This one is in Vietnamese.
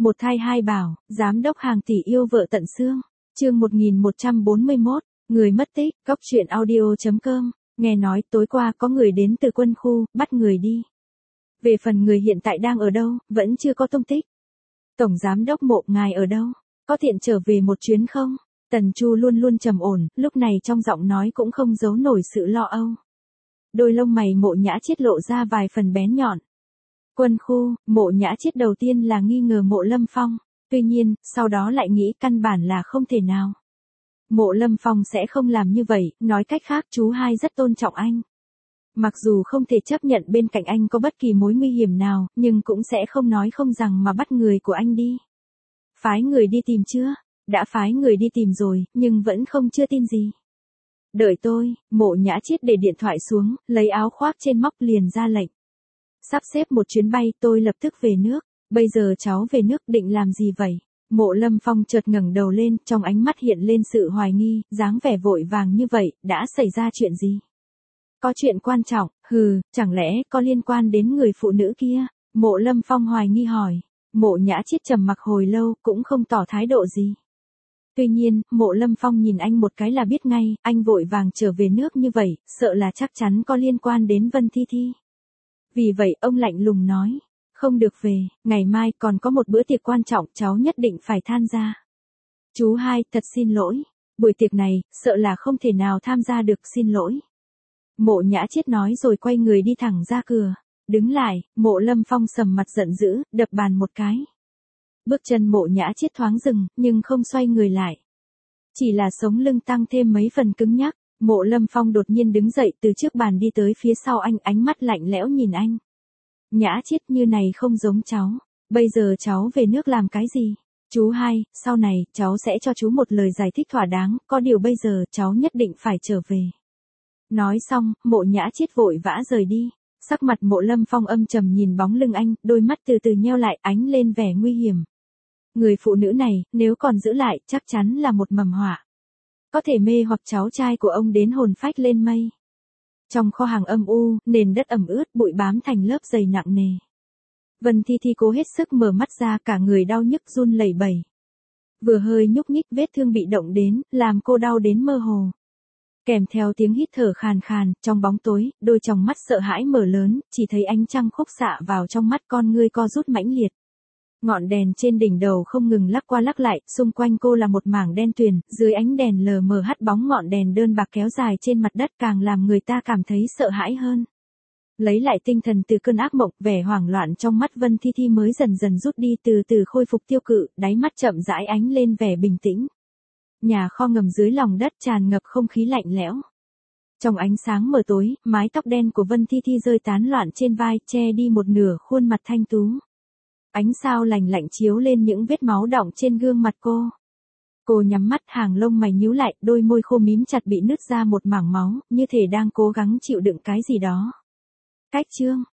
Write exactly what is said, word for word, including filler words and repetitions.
Một thai hai bảo, giám đốc hàng tỷ yêu vợ tận xương. Chương một nghìn một trăm bốn mươi mốt, người mất tích, cóc truyện audio chấm com. Nghe nói tối qua có người đến từ quân khu, bắt người đi. Về phần người hiện tại đang ở đâu, vẫn chưa có tung tích. Tổng giám đốc Mộ, ngài ở đâu? Có tiện trở về một chuyến không? Tần Chu luôn luôn trầm ổn, lúc này trong giọng nói cũng không giấu nổi sự lo âu. Đôi lông mày Mộ Nhã Chiết lộ ra vài phần bén nhọn. Quân khu, Mộ Nhã Chiết đầu tiên là nghi ngờ Mộ Lâm Phong, tuy nhiên, sau đó lại nghĩ căn bản là không thể nào. Mộ Lâm Phong sẽ không làm như vậy, nói cách khác chú hai rất tôn trọng anh. Mặc dù không thể chấp nhận bên cạnh anh có bất kỳ mối nguy hiểm nào, nhưng cũng sẽ không nói không rằng mà bắt người của anh đi. Phái người đi tìm chưa? Đã phái người đi tìm rồi, nhưng vẫn không chưa tin gì. Đợi tôi, Mộ Nhã Chiết để điện thoại xuống, lấy áo khoác trên móc liền ra lệnh. Sắp xếp một chuyến bay, tôi lập tức về nước. Bây giờ cháu về nước định làm gì vậy? Mộ Lâm Phong chợt ngẩng đầu lên, trong ánh mắt hiện lên sự hoài nghi, dáng vẻ vội vàng như vậy, đã xảy ra chuyện gì? Có chuyện quan trọng, hừ, chẳng lẽ có liên quan đến người phụ nữ kia? Mộ Lâm Phong hoài nghi hỏi. Mộ Nhã Chiết trầm mặc hồi lâu, cũng không tỏ thái độ gì. Tuy nhiên, Mộ Lâm Phong nhìn anh một cái là biết ngay, anh vội vàng trở về nước như vậy, sợ là chắc chắn có liên quan đến Vân Thi Thi. Vì vậy ông lạnh lùng nói, không được về, ngày mai còn có một bữa tiệc quan trọng, cháu nhất định phải tham gia. Chú hai, thật xin lỗi, buổi tiệc này, sợ là không thể nào tham gia được, xin lỗi. Mộ Nhã Chiết nói rồi quay người đi thẳng ra cửa. Đứng lại, Mộ Lâm Phong sầm mặt giận dữ, đập bàn một cái. Bước chân Mộ Nhã Chiết thoáng dừng, nhưng không xoay người lại. Chỉ là sống lưng tăng thêm mấy phần cứng nhắc. Mộ Lâm Phong đột nhiên đứng dậy từ trước bàn đi tới phía sau anh, ánh mắt lạnh lẽo nhìn anh. Nhã Chiết, như này không giống cháu. Bây giờ cháu về nước làm cái gì? Chú hai, sau này, cháu sẽ cho chú một lời giải thích thỏa đáng, có điều bây giờ cháu nhất định phải trở về. Nói xong, Mộ Nhã Chiết vội vã rời đi. Sắc mặt Mộ Lâm Phong âm trầm nhìn bóng lưng anh, đôi mắt từ từ nheo lại, ánh lên vẻ nguy hiểm. Người phụ nữ này, nếu còn giữ lại, chắc chắn là một mầm họa. Có thể mê hoặc cháu trai của ông đến hồn phách lên mây. Trong kho hàng âm u, nền đất ẩm ướt, bụi bám thành lớp dày nặng nề. Vân Thi Thi cố hết sức mở mắt ra, cả người đau nhức run lẩy bẩy. Vừa hơi nhúc nhích, vết thương bị động đến, làm cô đau đến mơ hồ. Kèm theo tiếng hít thở khàn khàn, trong bóng tối, đôi tròng mắt sợ hãi mở lớn, chỉ thấy ánh trăng khúc xạ vào trong mắt, con ngươi co rút mãnh liệt. Ngọn đèn trên đỉnh đầu không ngừng lắc qua lắc lại, xung quanh cô là một mảng đen tuyền, dưới ánh đèn lờ mờ hắt bóng ngọn đèn đơn bạc kéo dài trên mặt đất càng làm người ta cảm thấy sợ hãi hơn. Lấy lại tinh thần từ cơn ác mộng, vẻ hoảng loạn trong mắt Vân Thi Thi mới dần dần rút đi, từ từ khôi phục tiêu cự, đáy mắt chậm rãi ánh lên vẻ bình tĩnh. Nhà kho ngầm dưới lòng đất tràn ngập không khí lạnh lẽo. Trong ánh sáng mờ tối, mái tóc đen của Vân Thi Thi rơi tán loạn trên vai, che đi một nửa khuôn mặt thanh tú. Ánh sao lành lạnh chiếu lên những vết máu đọng trên gương mặt cô. Cô nhắm mắt, hàng lông mày nhíu lại, đôi môi khô mím chặt bị nứt ra một mảng máu, như thể đang cố gắng chịu đựng cái gì đó. Cách chương,